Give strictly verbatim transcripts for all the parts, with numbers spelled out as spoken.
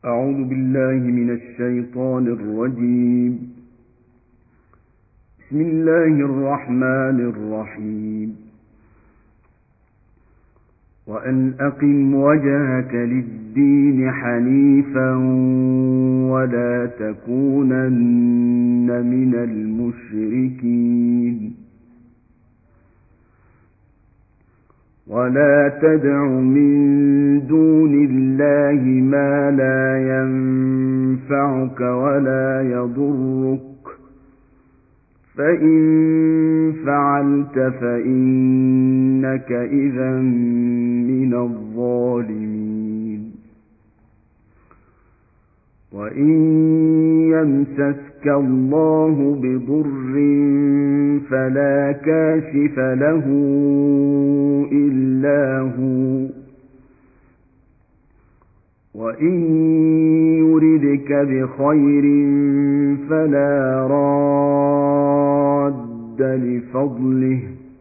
أعوذ بالله من الشيطان الرجيم. بسم الله الرحمن الرحيم. وأن أقم وجهك للدين حنيفا ولا تكونن من المشركين. ولا تدع من دون الله ما لا ينفعك ولا يضرك، فإن فعلت فإنك إذا من الظالمين. وإن يمسسك الله بضر فلا كاشف له إلا هو، وإن يردك بخير فلا راد لفضله،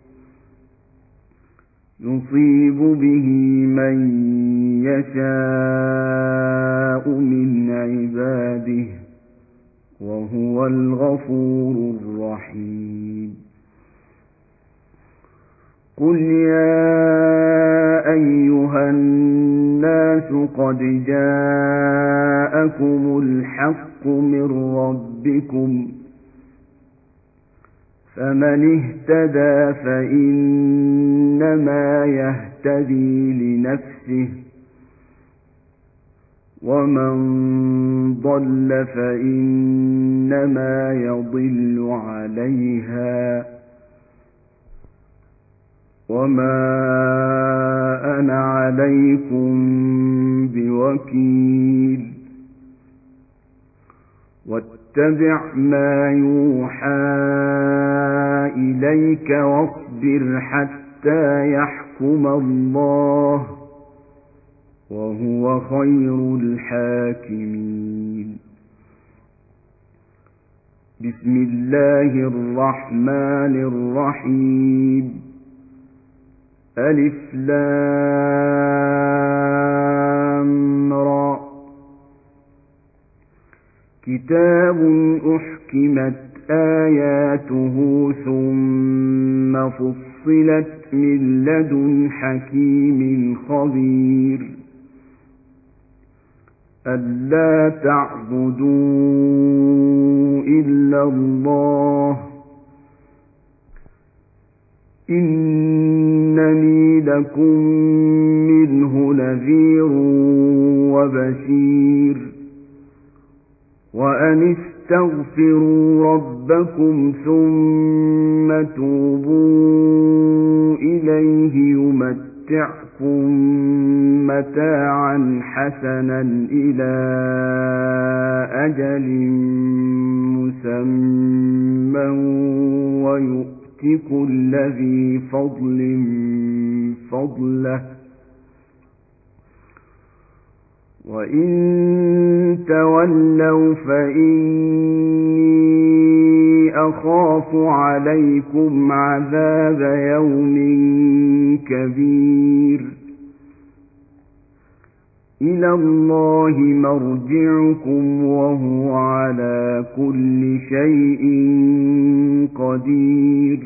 يصيب به من يشاء من عباده وهو الغفور الرحيم. قل يا أيها الناس قد جاءكم الحق من ربكم، فمن اهتدى فإنما يهتدي لنفسه، ومن ضل فإنما يضل عليها، وما أنا عليكم بوكيل. واتبع ما يوحى إليك واصبر حتى يحكم الله وهو خير الحاكمين. بسم الله الرحمن الرحيم. ألف لام را. كتاب أحكمت آياته ثم فصلت من لدن حكيم خبير. ألا تعبدوا إلا الله إنني لكم منه نذير وبشير. وأن استغفروا ربكم ثم توبوا إليه يمتعكم متاعا حسنا إلى أجل مسمى ويؤتي كل ذي فضل فضله، وإن تولوا فإني أخاف عليكم عذاب يوم كبير. إلى الله مرجعكم وهو على كل شيء قدير.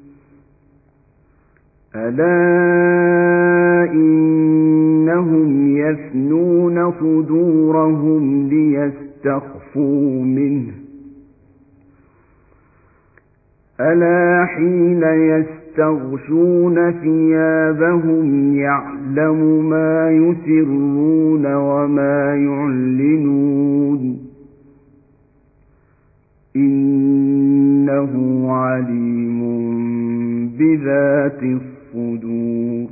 ألا إنهم يثنون صدورهم ليستخفوا منه، ألا حين يستغشون ثيابهم يعلم ما يسرون وما يعلنون إنه عليم بذات الصدور.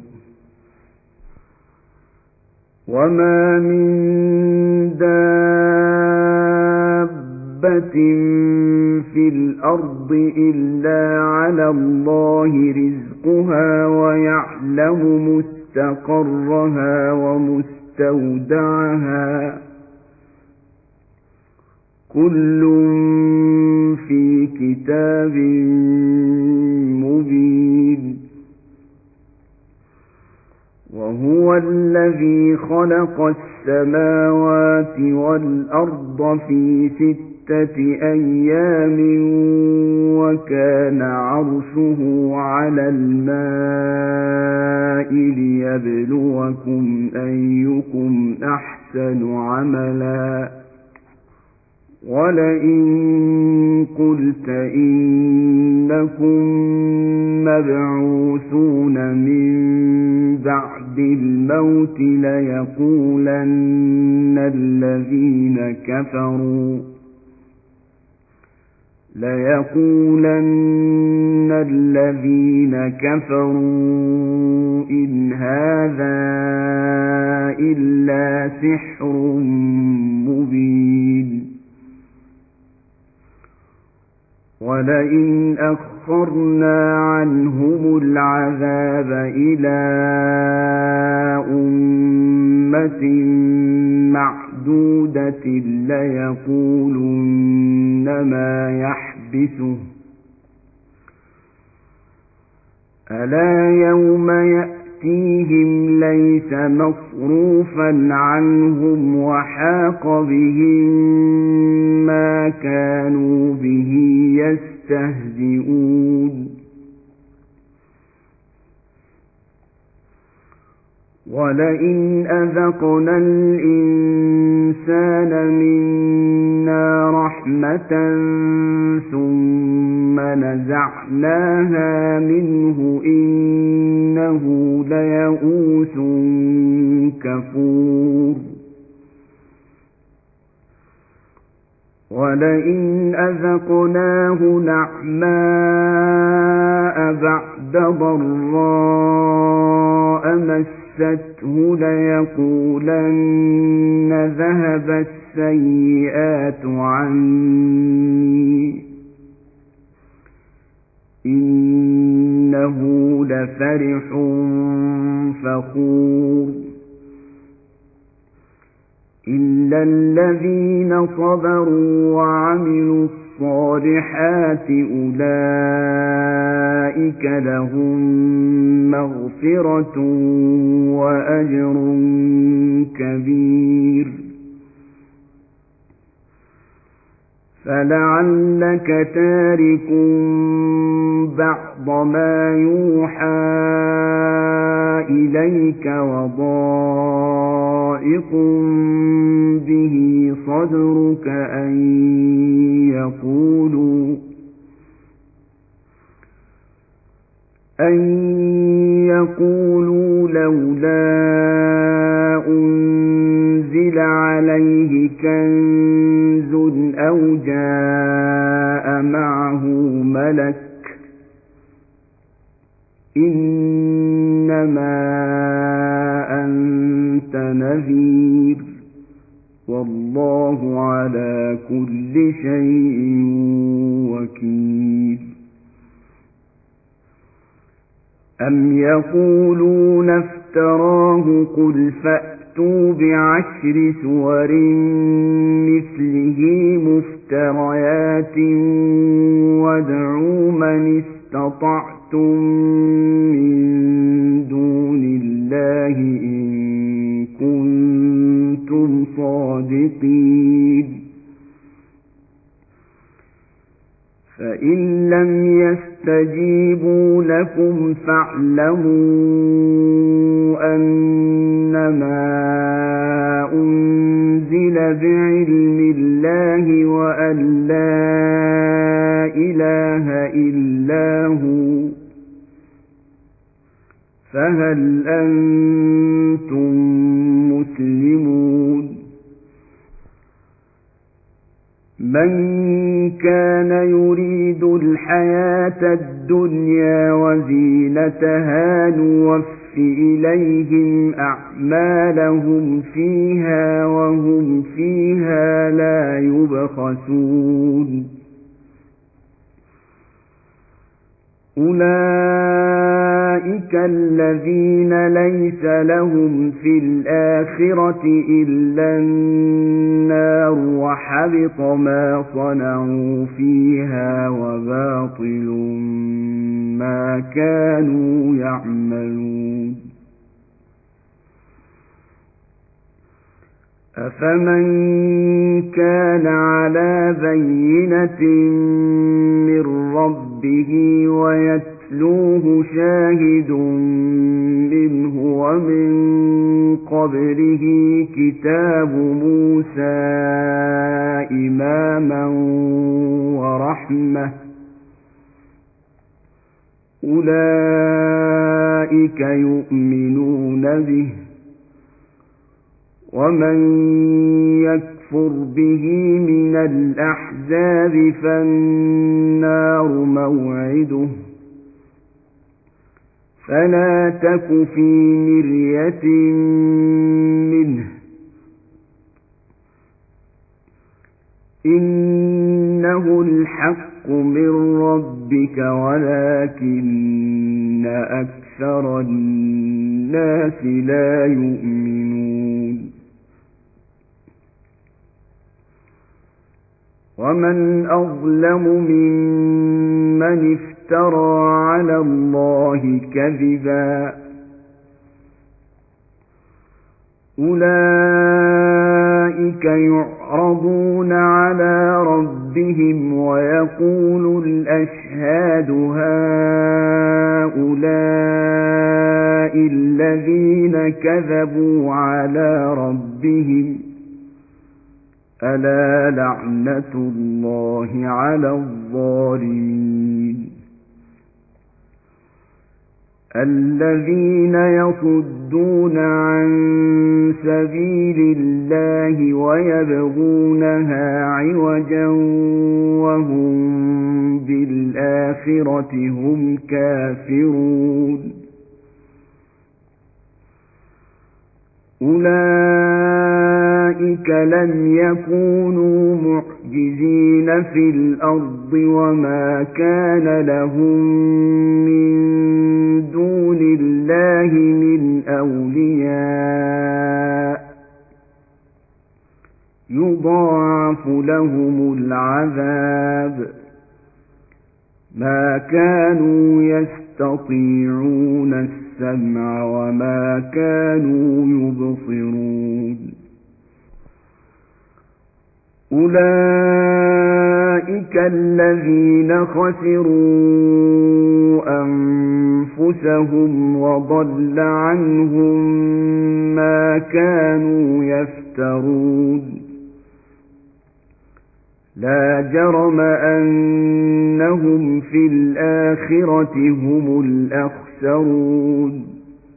وما من دابة في الأرض إلا على الله رزقها ويعلم مستقرها ومستودعها كل في كتاب مبين. وهو الذي خلق السماوات والأرض في ستة أيام وكان عرشه على الماء ليبلوكم أيكم أحسن عملا ولئن قلت إنكم مبعوثون من بعد الموت ليقولن الذين كفروا ليقولن الذين كفروا إن هذا إلا سحر مبين ولئن أخرنا عنهم العذاب إلى أمة معدودة ليقولن ما يحبسه ألا يوم يأتيهم ليس مصروفا عنهم وحاق بهم ما كانوا به يستهزئون ولئن أذقنا الإنسان منا رحمة ثم نزعناها منه إنه ليئوس كفور ولئن أذقناه نعماء بعد ضراء مسته ليقولن ذهب السيئات عني إنه لفرح فخور إلا الذين صبروا وعملوا الصالحات أولئك لهم مغفرة وأجر كبير فلعلك تارك بعض ما يوحى إليك وضائق به صدرك أن يقولوا أن يقولوا لولا أنزل عليه كنز أو جاء معه ملك إنما أنت نذير والله على كل شيء وكيل أم يقولون افتراه قل فأتوا بعشر سور مثله مفتريات وادعوا من استطعتم من دون الله إن كنتم صادقين فإن لم يستجيبوا لكم فاعلموا أنما أنزل بعلم الله وأن لا إله إلا هو فهل أنتم مسلمون من كان يريد الحياة الدنيا وزينتها نوف إليهم أعمالهم فيها وهم فيها لا يبخسون أولئك الذين ليس لهم في الآخرة إلا النار وحبط ما صنعوا فيها وباطل ما كانوا يعملون أفمن كان على بينة من ربه ويتلوه شاهد منه ومن قبله كتاب موسى إماما ورحمة أولئك يؤمنون به ومن يكفر به من الأحزاب فالنار موعده فلا تك في مرية منه إنه الحق من ربك ولكن أكثر الناس لا يؤمنون ومن أظلم ممن افترى على الله كذبا أولئك يعرضون على ربهم ويقول الأشهاد هؤلاء الذين كذبوا على ربهم ألا لعنة الله على الظالمين الذين يصدون عن سبيل الله ويبغونها عوجا وهم بالآخرة هم كافرون أولئك لم يكونوا معجزين في الأرض وما كان لهم من دون الله من أولياء يضاعف لهم العذاب ما كانوا يستطيعون السمع وما كانوا يبصرون أولئك الذين خسروا أنفسهم وضل عنهم ما كانوا يفترون لا جرم أنهم في الآخرة هم الأخسرون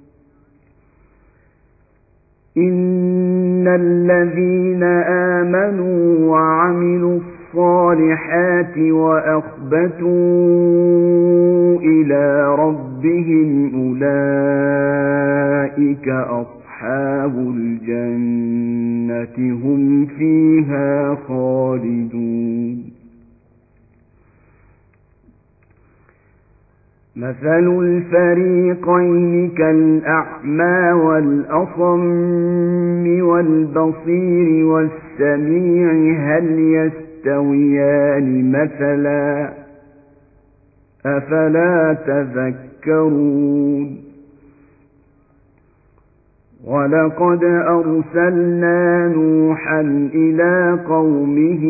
إن الذين آمنوا وعملوا الصالحات وأخبتوا إلى ربهم أولئك أصحاب الجنة هم فيها خالدون مثل الفريقين كالأعمى والأصم والبصير والسميع هل يستويان مثلا أفلا تذكرون ولقد أرسلنا نوحا إلى قومه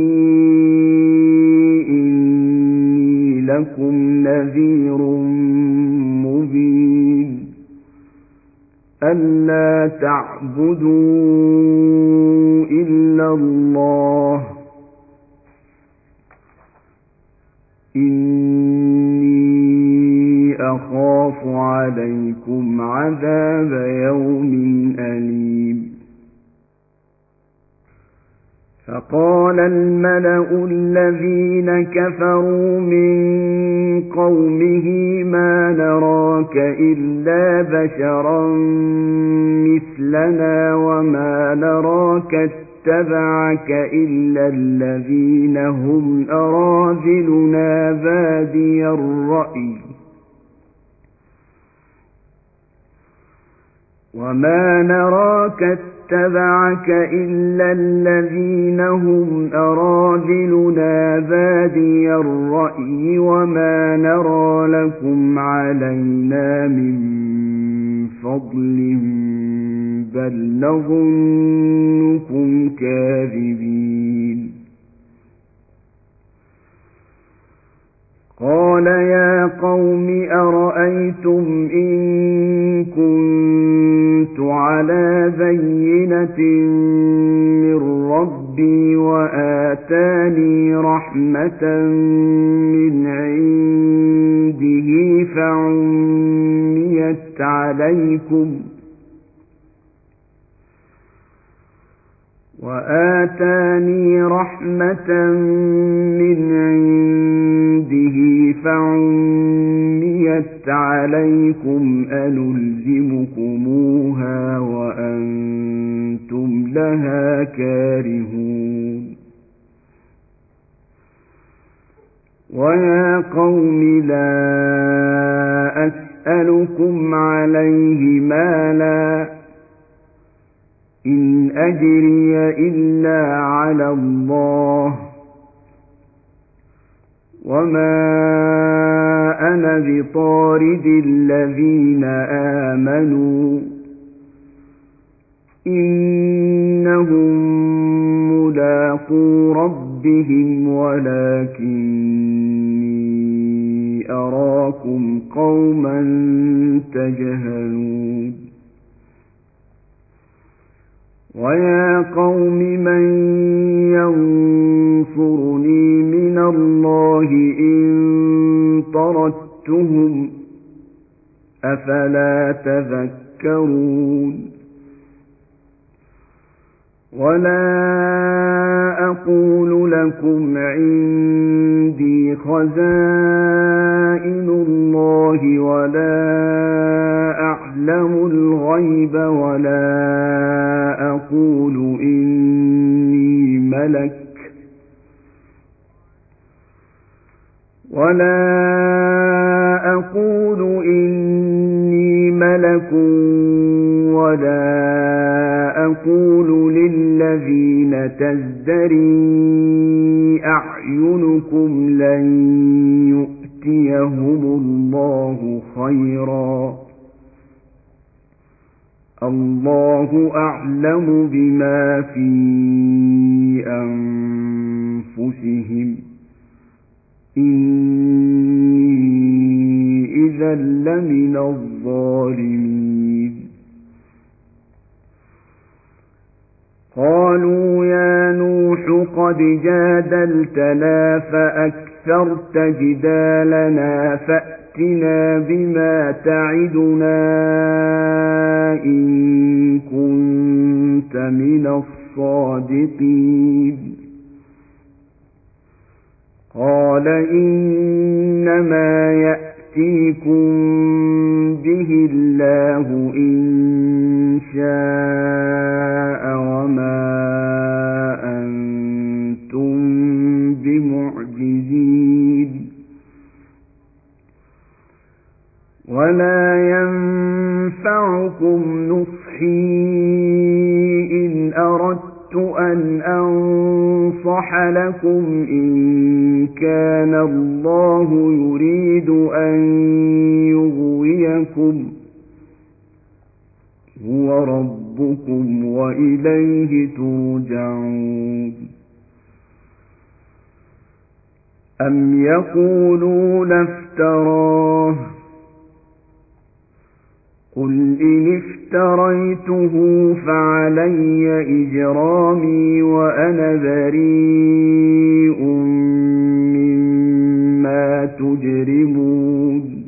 إني لكم نذير مبين ألا تعبدوا إلا الله إني أخاف عليكم عذاب يوم أليم فقال الملأ الذين كفروا من قومه ما نراك إلا بشرا مثلنا وما نراك اتبعك إلا الذين هم أراذلنا بادي الرأي وما نراك اتبعك إلا الذين هم أراذلنا بادي الرأي وما نرى لكم علينا من فضل بل نظن كنتم كاذبين قال يا قوم أرأيتم إن كنت على بينة من ربي وآتاني رحمة من عنده فعميت عليكم وآتاني رحمة من عنده فعميت عليكم أنلزمكموها وأنتم لها كارهون ويا قوم لا أسألكم عليه مالا إن أجري إلا على الله وما أنا بطارد الذين آمنوا إنهم ملاقو ربهم ولكني أراكم قوما تجهلون ويا قوم من ينصرني من الله إن طردتهم أفلا تذكرون ولا أقول لكم عندي خزائن الله ولا أعلم الغيب ولا أقول إني ملك ولا أقول إني ملك ولا أقول للذين تزدري أعينكم لن يؤتيهم الله خيرا الله أعلم بما في أنفسهم إني إذا لمن الظالمين قالوا يا نوح قد جادلتنا فأكثرت جدالنا فأتنا بما تعدنا إن كنت من الصادقين قال إنما يأتيكم به الله إن شاء وما أنتم بمعجزين ولا ينفعكم نصحي إن أردت أن أنصح لكم إن كان الله يريد أن يغويكم هو ربكم وإليه ترجعون أم يقولون افتراه قل إن افتريته فعلي إجرامي وأنا بريء مما تجرمون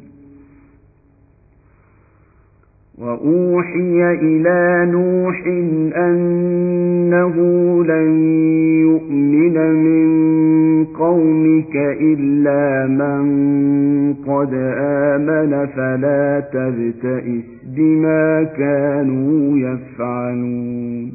وأوحي إلى نوح أنه لن يؤمن من قومك إلا من قد آمن فلا تبتئس بما كانوا يفعلون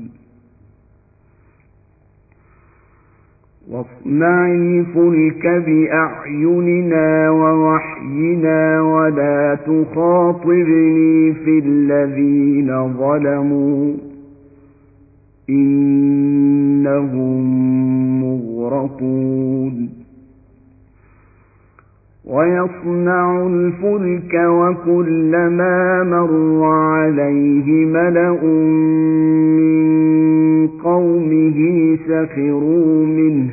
واصنع الفلك بأعيننا ووحينا ولا تخاطبني في الذين ظلموا إنهم مغرقون ويصنع الفلك وكلما مر عليه ملأ من قومه سخروا منه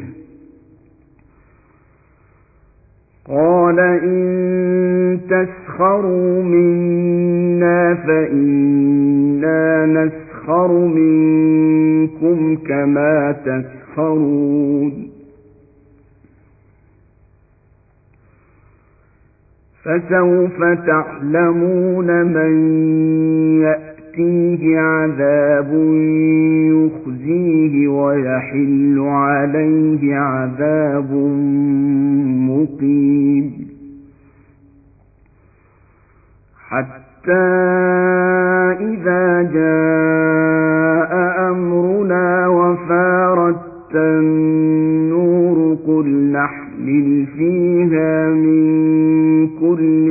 قال إن تسخروا منا فإنا نسخر منكم كما تسخرون فسوف تعلمون من يأتيه عذاب يخزيه ويحل عليه عذاب مقيم حتى إذا جاء أمرنا وفارت النور قل نحمل فيها من كل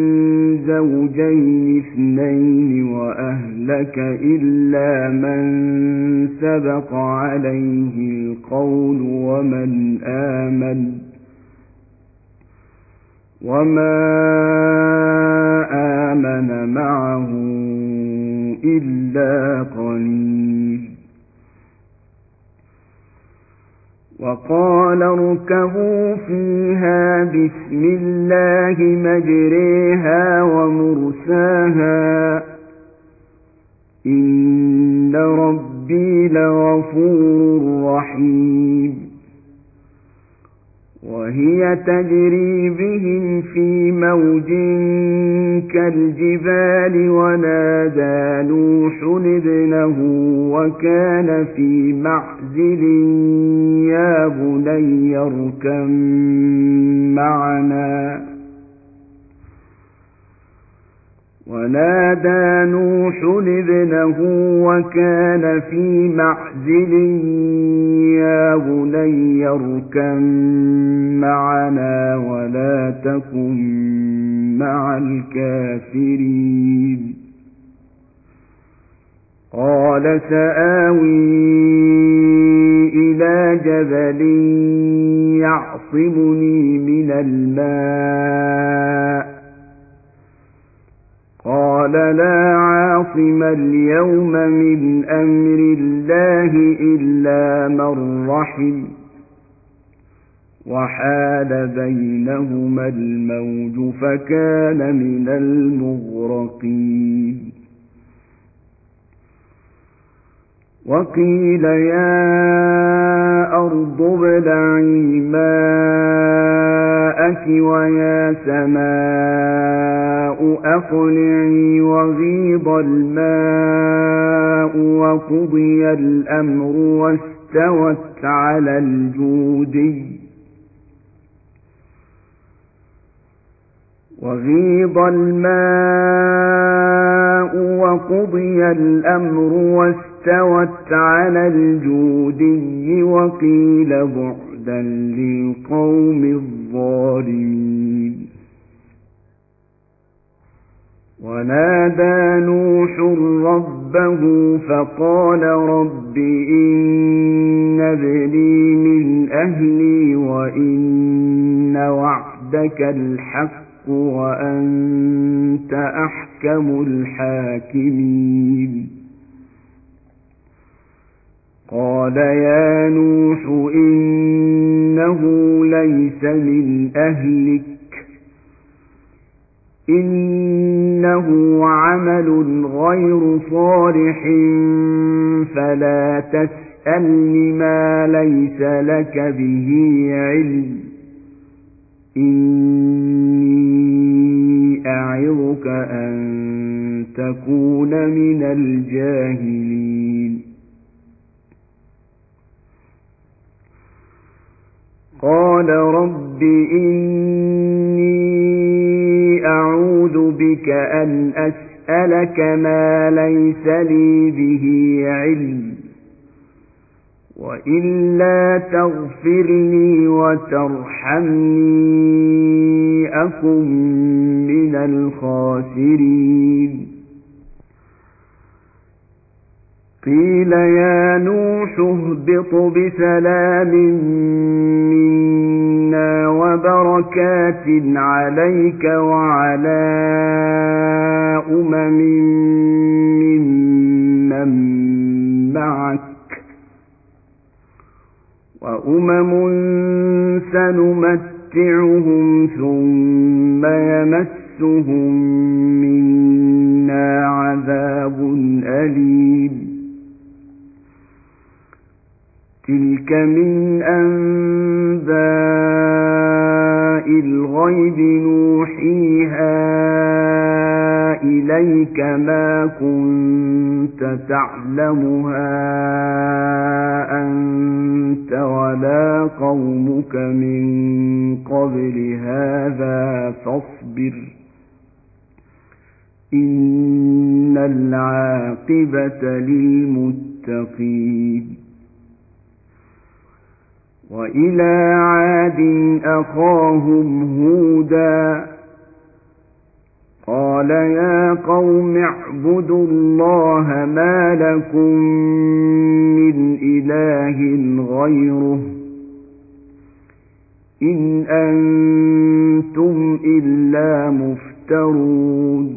زوجين اثنين وأهلك إلا من سبق عليه القول ومن آمن وما آمن معه إلا قليل وقال اركبوا فيها بسم الله مجريها ومرساها إن ربي لغفور رحيم وهي تجري بهم في موج كالجبال ونادى نوح ابنه وكان في معزل يا بني اركب معنا ونادى نوح ابنه وكان في معزل يا بني اركب معنا ولا تكن مع الكافرين قال سآوي إلى جبل يعصمني من الماء قال لا عاصم اليوم من أمر الله إلا من رحم وحال بينهما الموج فكان من المغرقين وقيل يا أرض ابلعي ماءك ويا سماء أقلعي وغيض الماء وقضي الأمر واستوت على الجودي وغيض الماء وقضي الأمر واستوت على الجودي وقيل بعدا للقوم الظالمين ونادى نوح ربه فقال رب إن ابني من أهلي وإن وعدك الحق وأنت أحكم الحاكمين قال يا نوح إنه ليس من أهلك إنه عمل غير صالح فلا تسألني ما ليس لك به علم إني أعظك أن تكون من الجاهلين قال رب إني أعوذ بك أن أسألك ما ليس لي به علم وإلا تغفر لي وترحمني أكن من الخاسرين قيل يا نوح اهبط بسلام منا وبركات عليك وعلى أمم ممن معك أمم سنمتعهم ثم يمسهم منا عذاب أليم تلك من أنباء الغيب نوحيها إليك ما كنت تعلمها أنت ولا قومك من قبل هذا فاصبر إن العاقبة للمتقين وإلى عاد أخاهم هودا قال يا قوم اعبدوا الله ما لكم من إله غيره إن أنتم إلا مفترون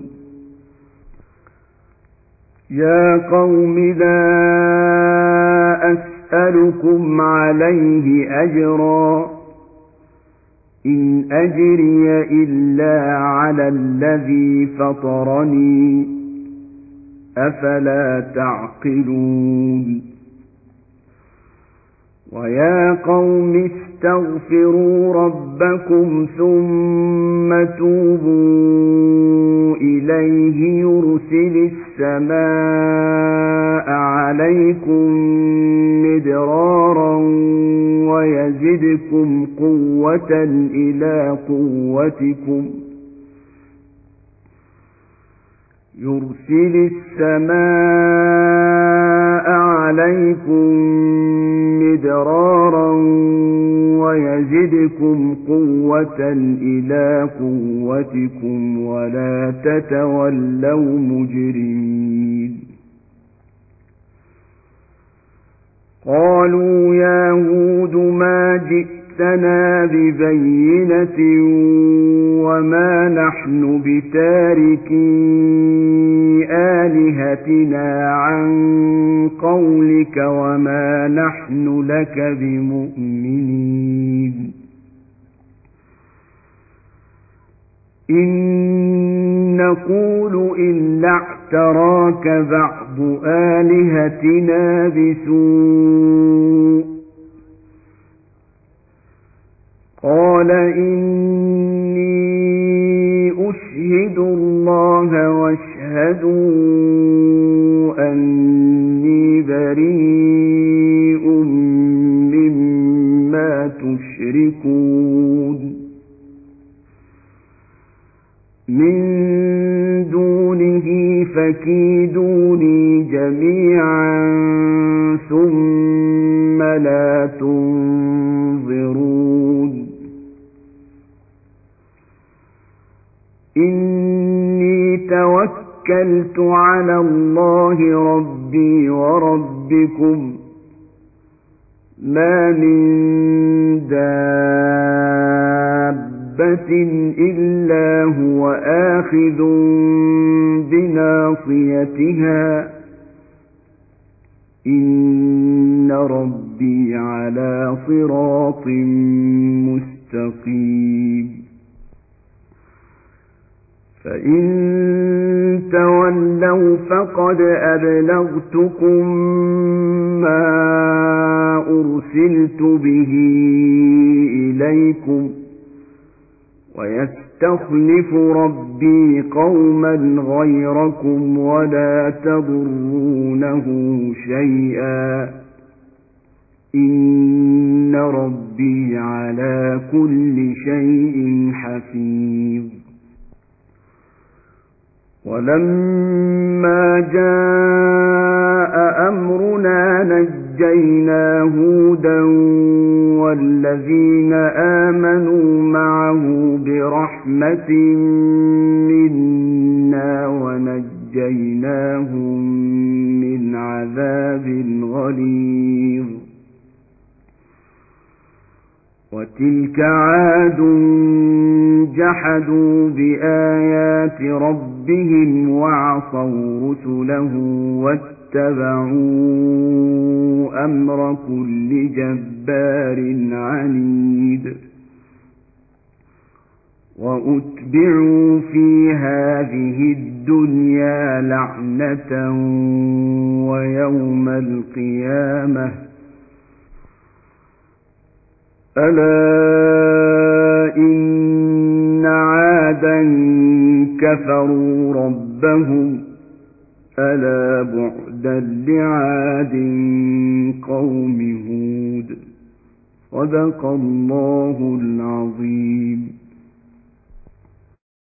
يا قوم لا أسألكم عليه أجرا إن أجري إلا على الذي فطرني أفلا تعقلون ويا قوم استغفروا ربكم ثم توبوا إليه يرسل السماء عليكم مدرارا ويزدكم قوة إلى قوتكم يرسل السماء عليكم مدرارا ويزدكم قوة إلى قوتكم ولا تتولوا مجرمين قالوا يا هود ما جئتنا ببينة وما نحن بتاركي آلهتنا عن قولك وما نحن لك بمؤمنين إن نقول إلا اعتراك بعض آلهتنا بسوء قال إني أشهد الله واشهدوا أني بريء مما تشركون من دونه فكيدوني جميعا ثم لا تنظرون إني توكلت على الله ربي وربكم ما من دابة إلا هو آخذ بناصيتها إن ربي على صراط مستقيم فإن تولوا فقد أبلغتكم ما أرسلت به إليكم ويستخلف ربي قوما غيركم ولا تضرونه شيئا إن ربي على كل شيء حفيظ ولما جاء أمرنا نجينا هودا والذين آمنوا معه برحمة منا ونجيناهم من عذاب غليظ وتلك عاد جحدوا بآيات ربهم ربهم وعصوا رسله واتبعوا أمر كل جبار عنيد وأتبعوا في هذه الدنيا لعنة ويوم القيامة ألا إن عادا كفروا ربهم ألا بعدا لعاد قوم هود صدق الله العظيم.